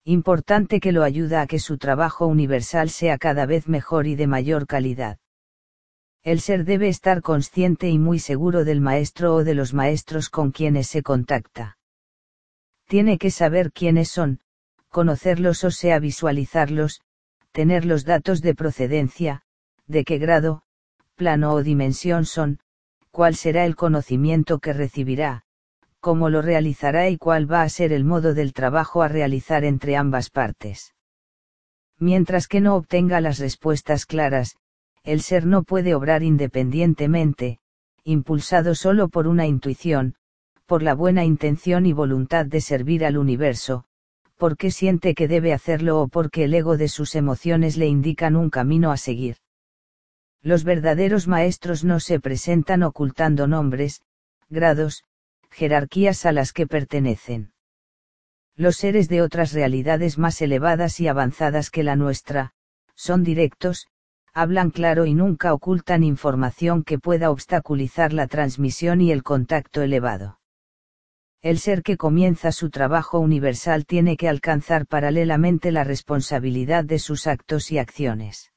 importante que lo ayuda a que su trabajo universal sea cada vez mejor y de mayor calidad. El ser debe estar consciente y muy seguro del maestro o de los maestros con quienes se contacta. Tiene que saber quiénes son, conocerlos o sea visualizarlos, tener los datos de procedencia, de qué grado, plano o dimensión son, cuál será el conocimiento que recibirá, cómo lo realizará y cuál va a ser el modo del trabajo a realizar entre ambas partes. Mientras que no obtenga las respuestas claras, el ser no puede obrar independientemente, impulsado solo por una intuición, por la buena intención y voluntad de servir al universo, porque siente que debe hacerlo o porque el ego de sus emociones le indican un camino a seguir. Los verdaderos maestros no se presentan ocultando nombres, grados, jerarquías a las que pertenecen. Los seres de otras realidades más elevadas y avanzadas que la nuestra, son directos, hablan claro y nunca ocultan información que pueda obstaculizar la transmisión y el contacto elevado. El ser que comienza su trabajo universal tiene que alcanzar paralelamente la responsabilidad de sus actos y acciones.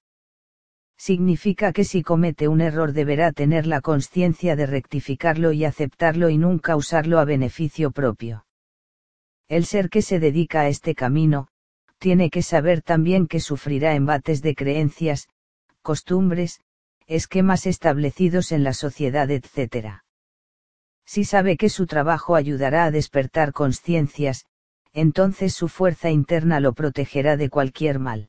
Significa que si comete un error deberá tener la conciencia de rectificarlo y aceptarlo y nunca usarlo a beneficio propio. El ser que se dedica a este camino, tiene que saber también que sufrirá embates de creencias, costumbres, esquemas establecidos en la sociedad, etc. Si sabe que su trabajo ayudará a despertar conciencias, entonces su fuerza interna lo protegerá de cualquier mal.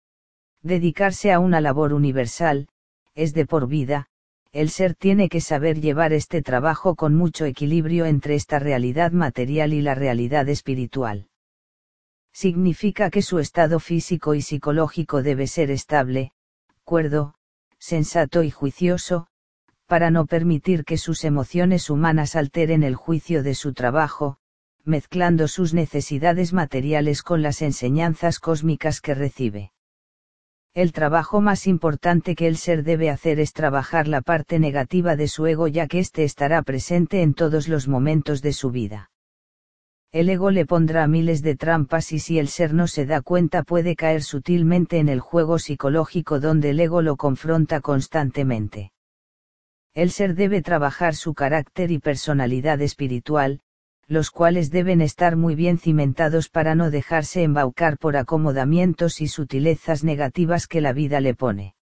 Dedicarse a una labor universal, es de por vida, el ser tiene que saber llevar este trabajo con mucho equilibrio entre esta realidad material y la realidad espiritual. Significa que su estado físico y psicológico debe ser estable, cuerdo, sensato y juicioso, para no permitir que sus emociones humanas alteren el juicio de su trabajo, mezclando sus necesidades materiales con las enseñanzas cósmicas que recibe. El trabajo más importante que el ser debe hacer es trabajar la parte negativa de su ego, ya que éste estará presente en todos los momentos de su vida. El ego le pondrá miles de trampas y si el ser no se da cuenta puede caer sutilmente en el juego psicológico donde el ego lo confronta constantemente. El ser debe trabajar su carácter y personalidad espiritual, los cuales deben estar muy bien cimentados para no dejarse embaucar por acomodamientos y sutilezas negativas que la vida le pone.